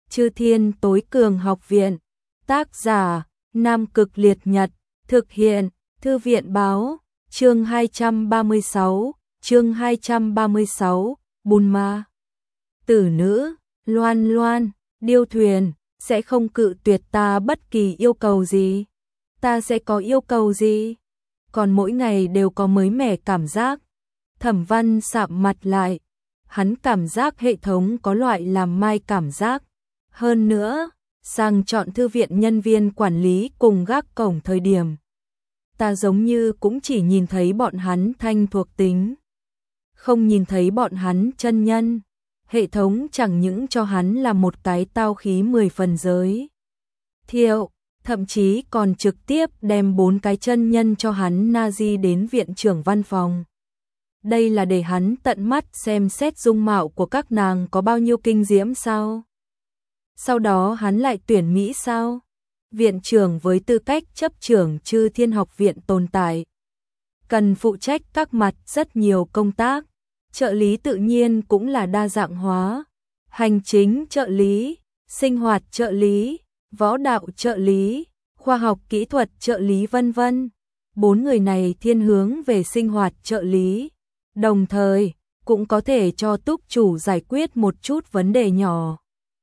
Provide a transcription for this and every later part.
Chư Thiên Tối Cường Học Viện. Tác giả: Nam Cực Liệt Nhật. Thực hiện: Thư viện báo. Chương 236, Bùn Ma. Tử nữ, Loan Loan, điêu thuyền, sẽ không cự tuyệt ta bất kỳ yêu cầu gì. Ta sẽ có yêu cầu gì? Còn mỗi ngày đều có mới mẻ cảm giác. Thẩm Văn sạm mặt lại. Hắn cảm giác hệ thống có loại làm mai cảm giác. Hơn nữa, sang chọn thư viện nhân viên quản lý cùng gác cổng thời điểm. Ta giống như cũng chỉ nhìn thấy bọn hắn thanh thuộc tính. Không nhìn thấy bọn hắn chân nhân. Hệ thống chẳng những cho hắn là một cái tao khí 10 phần giới thiệu, thậm chí còn trực tiếp đem 4 cái chân nhân cho hắn Nazi đến viện trưởng văn phòng. Đây là để hắn tận mắt xem xét dung mạo của các nàng có bao nhiêu kinh diễm sao? Sau đó hắn lại tuyển Mỹ sao? Viện trưởng với tư cách chấp trưởng Chư Thiên Học Viện tồn tại, cần phụ trách các mặt rất nhiều công tác. Trợ lý tự nhiên cũng là đa dạng hóa. Hành chính trợ lý, sinh hoạt trợ lý, võ đạo trợ lý, khoa học kỹ thuật trợ lý vân vân. 4 người này thiên hướng về sinh hoạt trợ lý. Đồng thời, cũng có thể cho túc chủ giải quyết một chút vấn đề nhỏ.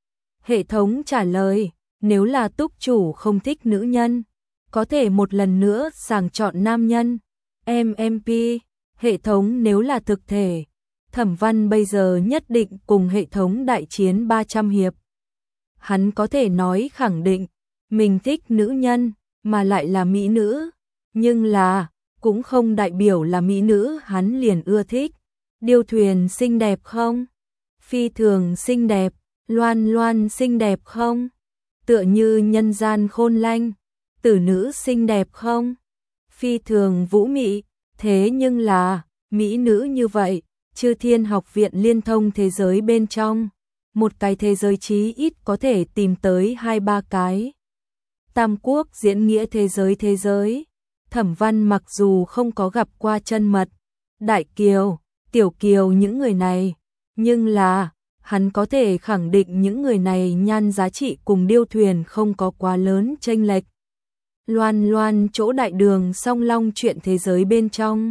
Hệ thống trả lời, nếu là túc chủ không thích nữ nhân, có thể một lần nữa sàng chọn nam nhân. MMP, hệ thống nếu là thực thể, Thẩm Văn bây giờ nhất định cùng hệ thống đại chiến 300 hiệp. Hắn có thể nói khẳng định, mình thích nữ nhân, mà lại là mỹ nữ. Nhưng là, cũng không đại biểu là mỹ nữ hắn liền ưa thích. Điêu thuyền xinh đẹp không? Phi thường xinh đẹp. Loan Loan xinh đẹp không? Tựa như nhân gian khôn lanh. Tử nữ xinh đẹp không? Phi thường vũ mị. Thế nhưng là, mỹ nữ như vậy, Chư Thiên Học Viện liên thông thế giới bên trong. Một cái thế giới chí ít có thể tìm tới 2-3 cái. Tam quốc diễn nghĩa thế giới. Thẩm Văn mặc dù không có gặp qua chân mật, Đại Kiều, Tiểu Kiều những người này, nhưng là, hắn có thể khẳng định những người này nhan giá trị cùng điêu thuyền không có quá lớn chênh lệch. Loan Loan chỗ đại đường song long chuyện thế giới bên trong.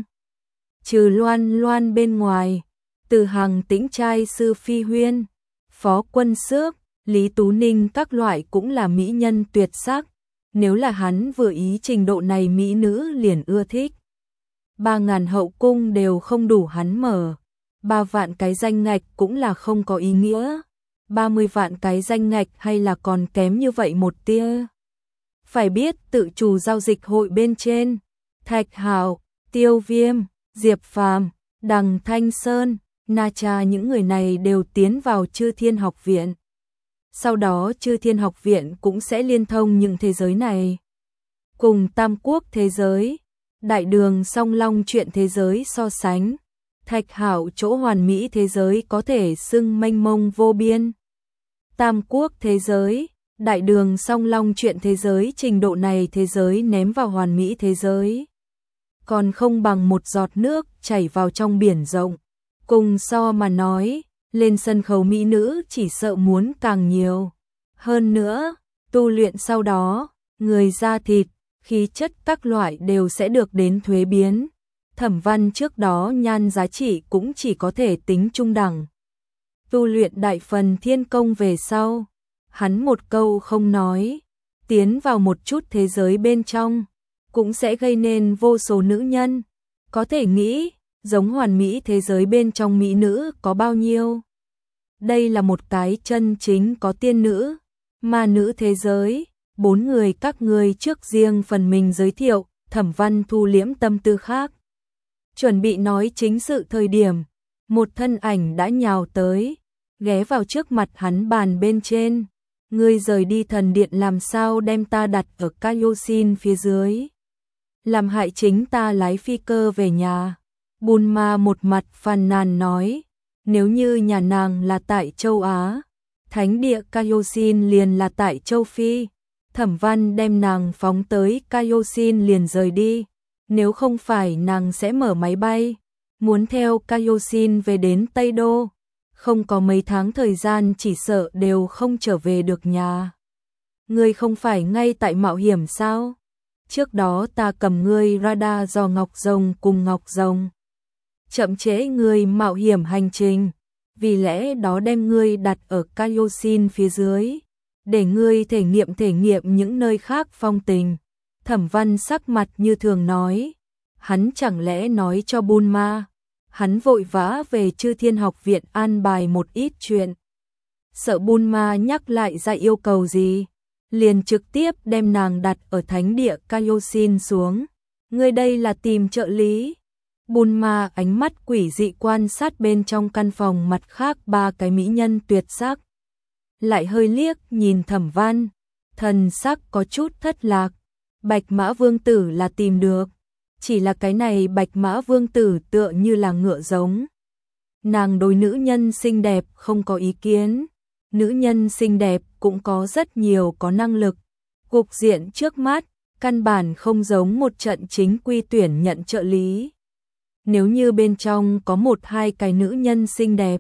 Trừ Loan Loan bên ngoài, Từ Hằng Tĩnh trai Sư Phi Huyên, Phó Quân Xước, Lý Tú Ninh các loại cũng là mỹ nhân tuyệt sắc. Nếu là hắn vừa ý trình độ này mỹ nữ liền ưa thích. 3.000 hậu cung đều không đủ hắn mở. 3 vạn cái danh ngạch cũng là không có ý nghĩa. 30 vạn cái danh ngạch hay là còn kém như vậy một tia. Phải biết tự chủ giao dịch hội bên trên, Thạch Hạo, Tiêu Viêm, Diệp Phàm, Đằng Thanh Sơn, Na Cha những người này đều tiến vào Chư Thiên Học Viện. Sau đó Chư Thiên Học Viện cũng sẽ liên thông những thế giới này. Cùng Tam Quốc thế giới, Đại Đường Song Long chuyện thế giới so sánh, Thạch Hạo chỗ hoàn mỹ thế giới có thể xưng mênh mông vô biên. Tam Quốc thế giới, Đại Đường Song Long chuyện thế giới trình độ này thế giới ném vào hoàn mỹ thế giới. Còn không bằng một giọt nước chảy vào trong biển rộng. Cùng so mà nói, lên sân khấu mỹ nữ chỉ sợ muốn càng nhiều. Hơn nữa, tu luyện sau đó, người da thịt, khí chất các loại đều sẽ được đến thuế biến. Thẩm Văn trước đó nhan giá trị cũng chỉ có thể tính trung đẳng. Tu luyện đại phần thiên công về sau, hắn một câu không nói, tiến vào một chút thế giới bên trong, cũng sẽ gây nên vô số nữ nhân. Có thể nghĩ, giống hoàn mỹ thế giới bên trong mỹ nữ có bao nhiêu. Đây là một cái chân chính có tiên nữ, ma nữ thế giới. 4 người các ngươi trước riêng phần mình giới thiệu. Thẩm Văn thu liễm tâm tư khác, chuẩn bị nói chính sự thời điểm, một thân ảnh đã nhào tới, ghé vào trước mặt hắn bàn bên trên. Ngươi rời đi thần điện làm sao đem ta đặt ở Kaioshin phía dưới, làm hại chính ta lái phi cơ về nhà. Bùn Ma một mặt phàn nàn nói, nếu như nhà nàng là tại châu Á, thánh địa Kaioshin liền là tại châu Phi. Thẩm Văn đem nàng phóng tới Kaioshin liền rời đi. Nếu không phải nàng sẽ mở máy bay, muốn theo Kaioshin về đến Tây Đô. không có mấy tháng thời gian chỉ sợ đều không trở về được nhà. Ngươi không phải ngay tại mạo hiểm sao? Trước đó ta cầm ngươi radar dò Ngọc Rồng cùng Ngọc Rồng. Chậm trễ ngươi mạo hiểm hành trình, vì lẽ đó đem ngươi đặt ở Kaioshin phía dưới, để ngươi thể nghiệm những nơi khác phong tình. Thẩm Văn sắc mặt như thường nói, hắn chẳng lẽ nói cho Bulma, hắn vội vã về Chư Thiên Học viện an bài một ít chuyện. Sợ Bulma nhắc lại ra yêu cầu gì, liền trực tiếp đem nàng đặt ở thánh địa Kaioshin xuống. Ngươi đây là tìm trợ lý. Bulma ánh mắt quỷ dị quan sát bên trong căn phòng mặt khác ba cái mỹ nhân tuyệt sắc. Lại hơi liếc nhìn Thẩm Văn, thần sắc có chút thất lạc. Bạch Mã Vương Tử là tìm được, chỉ là cái này Bạch Mã Vương Tử tựa như là ngựa giống. Nàng đối nữ nhân xinh đẹp không có ý kiến, nữ nhân xinh đẹp cũng có rất nhiều có năng lực. Cục diện trước mắt, căn bản không giống một trận chính quy tuyển nhận trợ lý. Nếu như bên trong có một hai cái nữ nhân xinh đẹp,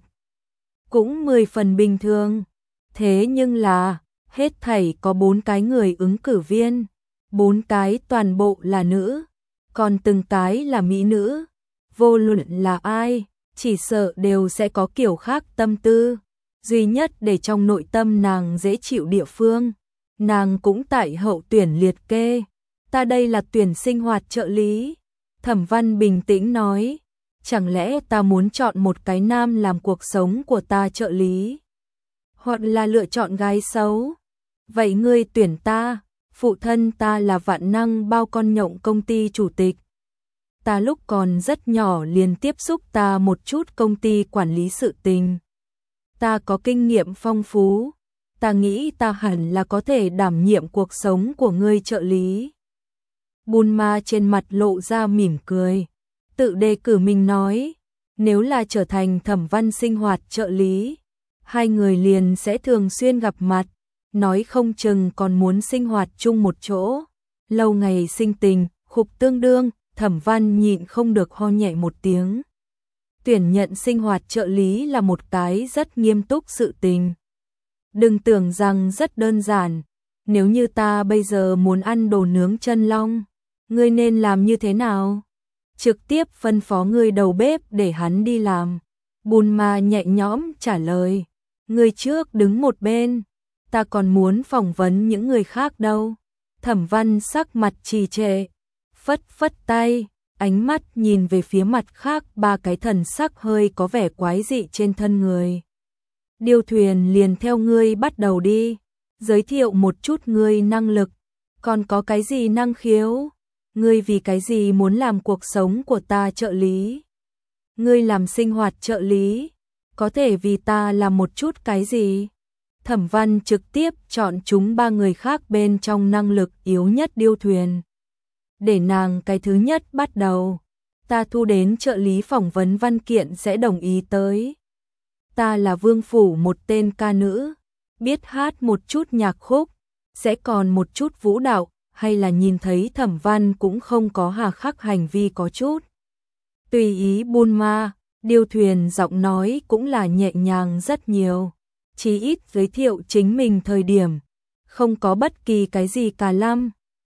cũng 10 phần bình thường. Thế nhưng là, hết thảy có 4 cái người ứng cử viên, 4 cái toàn bộ là nữ, còn từng cái là mỹ nữ. Vô luận là ai, chỉ sợ đều sẽ có kiểu khác tâm tư. Duy nhất để trong nội tâm nàng dễ chịu địa phương, nàng cũng tại hậu tuyển liệt kê. Ta đây là tuyển sinh hoạt trợ lý. Thẩm Văn bình tĩnh nói, chẳng lẽ ta muốn chọn một cái nam làm cuộc sống của ta trợ lý? Hoặc là lựa chọn gái xấu? Vậy ngươi tuyển ta, phụ thân ta là vạn năng bao con nhộng công ty chủ tịch. Ta lúc còn rất nhỏ liền tiếp xúc ta một chút công ty quản lý sự tình. Ta có kinh nghiệm phong phú, ta nghĩ ta hẳn là có thể đảm nhiệm cuộc sống của ngươi trợ lý. Bulma trên mặt lộ ra mỉm cười, tự đề cử mình nói, nếu là trở thành Thẩm Văn sinh hoạt trợ lý, hai người liền sẽ thường xuyên gặp mặt, nói không chừng còn muốn sinh hoạt chung một chỗ. Lâu ngày sinh tình, khục tương đương, Thẩm Văn nhịn không được ho nhẹ một tiếng. Tuyển nhận sinh hoạt trợ lý là một cái rất nghiêm túc sự tình. Đừng tưởng rằng rất đơn giản, nếu như ta bây giờ muốn ăn đồ nướng chân long, ngươi nên làm như thế nào? Trực tiếp phân phó ngươi đầu bếp để hắn đi làm. Bulma nhẹ nhõm trả lời, ngươi trước đứng một bên, ta còn muốn phỏng vấn những người khác đâu. Thẩm Văn sắc mặt trì trệ, phất phất tay, ánh mắt nhìn về phía mặt khác ba cái thần sắc hơi có vẻ quái dị trên thân người. Điêu thuyền liền theo ngươi bắt đầu đi, giới thiệu một chút ngươi năng lực, còn có cái gì năng khiếu? Ngươi vì cái gì muốn làm cuộc sống của ta trợ lý? Ngươi làm sinh hoạt trợ lý, có thể vì ta làm một chút cái gì? Thẩm Văn trực tiếp chọn chúng ba người khác bên trong năng lực yếu nhất điêu thuyền. Để nàng cái thứ nhất bắt đầu, ta thu đến trợ lý phỏng vấn văn kiện sẽ đồng ý tới. Ta là vương phủ một tên ca nữ, biết hát một chút nhạc khúc, sẽ còn một chút vũ đạo, hay là nhìn thấy Thẩm Văn cũng không có hà khắc hành vi có chút. Tùy ý Bulma, điêu thuyền giọng nói cũng là nhẹ nhàng rất nhiều, chí ít giới thiệu chính mình thời điểm, không có bất kỳ cái gì cả lăm.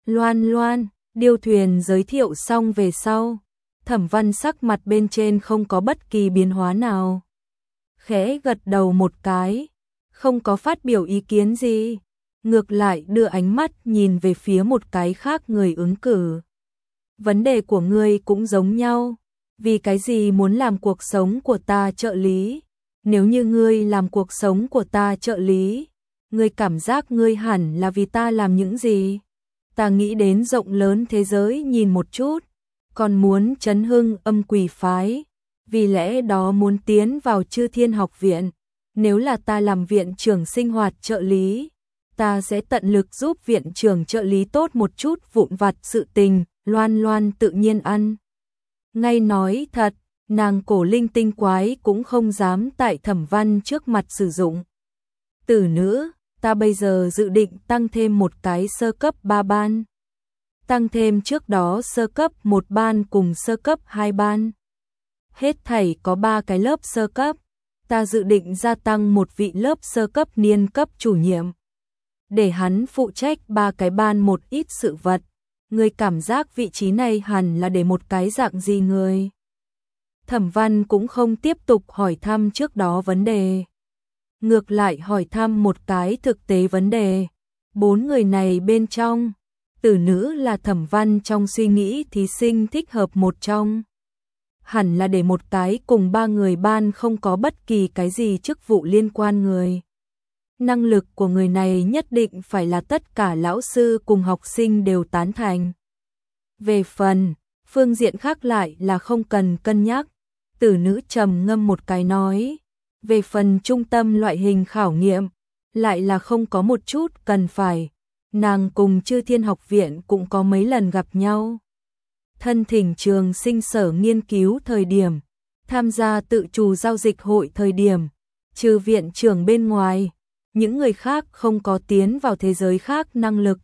Loan, điêu thuyền giới thiệu xong về sau, Thẩm Văn sắc mặt bên trên không có bất kỳ biến hóa nào. Khẽ gật đầu một cái, không có phát biểu ý kiến gì, ngược lại đưa ánh mắt nhìn về phía một cái khác người ứng cử. Vấn đề của ngươi cũng giống nhau, vì cái gì muốn làm cuộc sống của ta trợ lý? Nếu như ngươi làm cuộc sống của ta trợ lý, ngươi cảm giác ngươi hẳn là vì ta làm những gì? Ta nghĩ đến rộng lớn thế giới nhìn một chút, còn muốn chấn hưng âm quỷ phái, vì lẽ đó muốn tiến vào Chư Thiên Học viện. Nếu là ta làm viện trưởng sinh hoạt trợ lý, ta sẽ tận lực giúp viện trưởng trợ lý tốt một chút vụn vặt sự tình. Loan tự nhiên ăn. Ngay nói thật, nàng cổ linh tinh quái cũng không dám tại Thẩm Văn trước mặt sử dụng. Tử nữ, ta bây giờ dự định tăng thêm một cái sơ cấp 3 ban. Tăng thêm trước đó sơ cấp 1 ban cùng sơ cấp 2 ban. Hết thảy có 3 cái lớp sơ cấp. ta dự định gia tăng một vị lớp sơ cấp niên cấp chủ nhiệm. Để hắn phụ trách 3 cái ban một ít sự vật. Ngươi cảm giác vị trí này hẳn là để một cái dạng gì người? Thẩm Văn cũng không tiếp tục hỏi thăm trước đó vấn đề. Ngược lại hỏi thăm một cái thực tế vấn đề. 4 người này bên trong, Tử Nữ là Thẩm Văn trong suy nghĩ thí sinh thích hợp một trong. Hẳn là để một cái cùng 3 người ban không có bất kỳ cái gì chức vụ liên quan người. Năng lực của người này nhất định phải là tất cả lão sư cùng học sinh đều tán thành. Về phần, phương diện khác lại là không cần cân nhắc. Tử Nữ trầm ngâm một cái nói. Về phần trung tâm loại hình khảo nghiệm, lại là không có một chút cần phải. Nàng cùng Chư Thiên Học Viện cũng có mấy lần gặp nhau. Thân thỉnh trường sinh sở nghiên cứu thời điểm, tham gia tự chủ giao dịch hội thời điểm, trừ viện trưởng bên ngoài, những người khác không có tiến vào thế giới khác năng lực.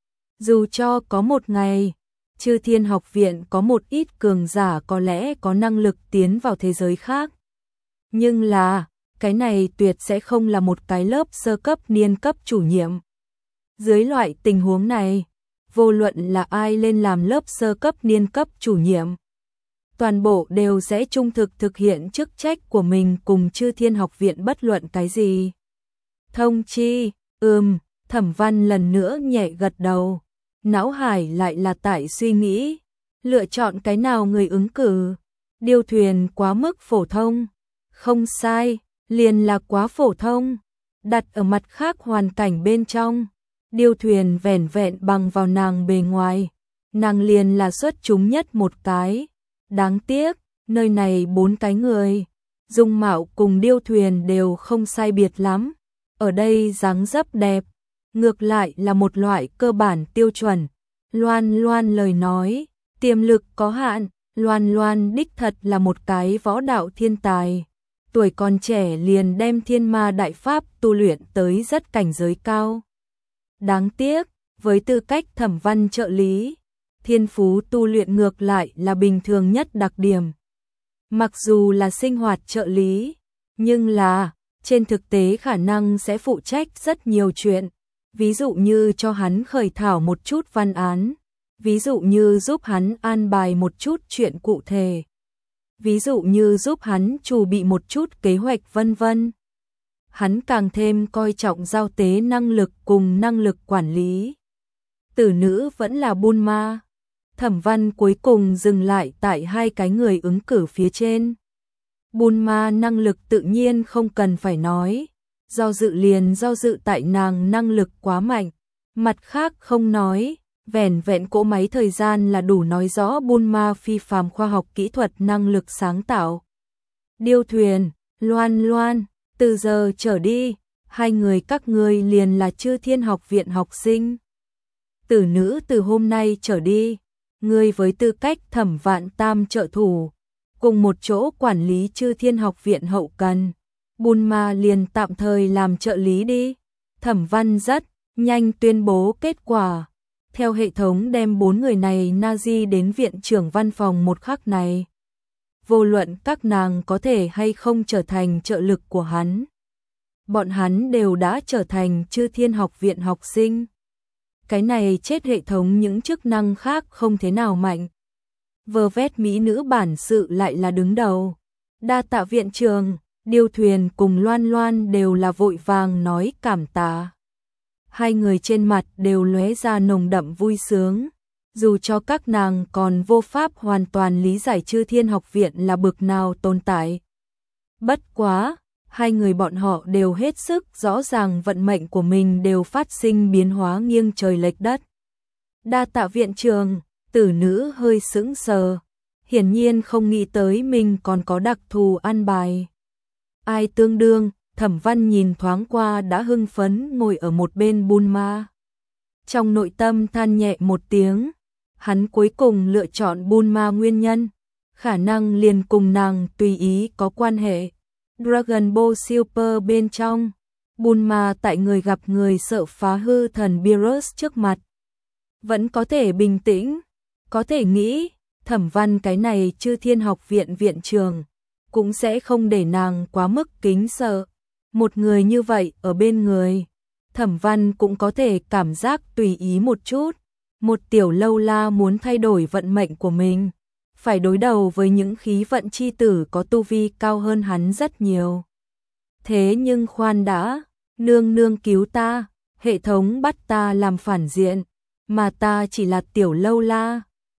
Dù cho có một ngày, Chư Thiên Học Viện có một ít cường giả có lẽ có năng lực tiến vào thế giới khác. Nhưng là, cái này tuyệt sẽ không là một cái lớp sơ cấp niên cấp chủ nhiệm. Dưới loại tình huống này, vô luận là ai lên làm lớp sơ cấp niên cấp chủ nhiệm, toàn bộ đều sẽ trung thực thực hiện chức trách của mình cùng Chư Thiên Học Viện bất luận cái gì. Thông chi, Thẩm Văn lần nữa nhẹ gật đầu, não hải lại là tại suy nghĩ, lựa chọn cái nào người ứng cử. Điêu thuyền quá mức phổ thông, không sai, liền là quá phổ thông, đặt ở mặt khác hoàn cảnh bên trong. Điêu thuyền vẻn vẹn bằng vào nàng bề ngoài, nàng liền là xuất chúng nhất một cái. Đáng tiếc, nơi này 4 cái người, dung mạo cùng điêu thuyền đều không sai biệt lắm. Ở đây dáng dấp đẹp, ngược lại là một loại cơ bản tiêu chuẩn. Loan Loan lời nói, tiềm lực có hạn, Loan Loan đích thật là một cái võ đạo thiên tài. Tuổi còn trẻ liền đem Thiên Ma Đại Pháp tu luyện tới rất cảnh giới cao. Đáng tiếc, với tư cách Thẩm Văn trợ lý, thiên phú tu luyện ngược lại là bình thường nhất đặc điểm. Mặc dù là sinh hoạt trợ lý, nhưng là, trên thực tế khả năng sẽ phụ trách rất nhiều chuyện. Ví dụ như cho hắn khởi thảo một chút văn án, ví dụ như giúp hắn an bài một chút chuyện cụ thể, ví dụ như giúp hắn chuẩn bị một chút kế hoạch vân vân. Hắn càng thêm coi trọng giao tế năng lực cùng năng lực quản lý. Tử Nữ vẫn là buôn ma. Thẩm Văn cuối cùng dừng lại tại 2 cái người ứng cử phía trên. Buôn ma năng lực tự nhiên không cần phải nói. Do dự tại nàng năng lực quá mạnh. Mặt khác không nói, vẻn vẹn cỗ máy thời gian là đủ nói rõ buôn ma phi phàm khoa học kỹ thuật năng lực sáng tạo. Điêu thuyền, Loan Loan, từ giờ trở đi, 2 người các ngươi liền là Chư Thiên Học Viện học sinh. Tử Nữ từ hôm nay trở đi, ngươi với tư cách Thẩm Vạn Tam trợ thủ, cùng một chỗ quản lý Chư Thiên Học Viện hậu cần. Buôn ma liền tạm thời làm trợ lý đi. Thẩm Văn rất nhanh tuyên bố kết quả. Theo hệ thống đem 4 người này Nazi đến viện trưởng văn phòng một khắc này. Vô luận các nàng có thể hay không trở thành trợ lực của hắn. Bọn hắn đều đã trở thành Chư Thiên Học Viện học sinh. Cái này chết hệ thống những chức năng khác không thế nào mạnh. Vơ vét mỹ nữ bản sự lại là đứng đầu. Đa tạ viện trường, Điêu thuyền cùng Loan Loan đều là vội vàng nói cảm tạ. 2 người trên mặt đều lóe ra nồng đậm vui sướng. Dù cho các nàng còn vô pháp hoàn toàn lý giải Chư Thiên Học Viện là bực nào tồn tại. Bất quá, 2 người bọn họ đều hết sức rõ ràng vận mệnh của mình đều phát sinh biến hóa nghiêng trời lệch đất. Đa tạ viện trường, Tử Nữ hơi sững sờ, hiển nhiên không nghĩ tới mình còn có đặc thù an bài. Ai tương đương, Thẩm Văn nhìn thoáng qua đã hưng phấn ngồi ở một bên buôn ma. Trong nội tâm than nhẹ một tiếng, hắn cuối cùng lựa chọn buôn ma nguyên nhân, khả năng liền cùng nàng tùy ý có quan hệ. Dragon Ball Super bên trong, buôn ma tại người gặp người sợ phá hư thần Beerus trước mặt. Vẫn có thể bình tĩnh, có thể nghĩ, Thẩm Văn cái này Chư Thiên Học Viện viện trường, cũng sẽ không để nàng quá mức kính sợ. Một người như vậy ở bên người, Thẩm Văn cũng có thể cảm giác tùy ý một chút. Một tiểu lâu la muốn thay đổi vận mệnh của mình, phải đối đầu với những khí vận chi tử có tu vi cao hơn hắn rất nhiều. Thế nhưng khoan đã, nương nương cứu ta, hệ thống bắt ta làm phản diện, mà ta chỉ là tiểu lâu la,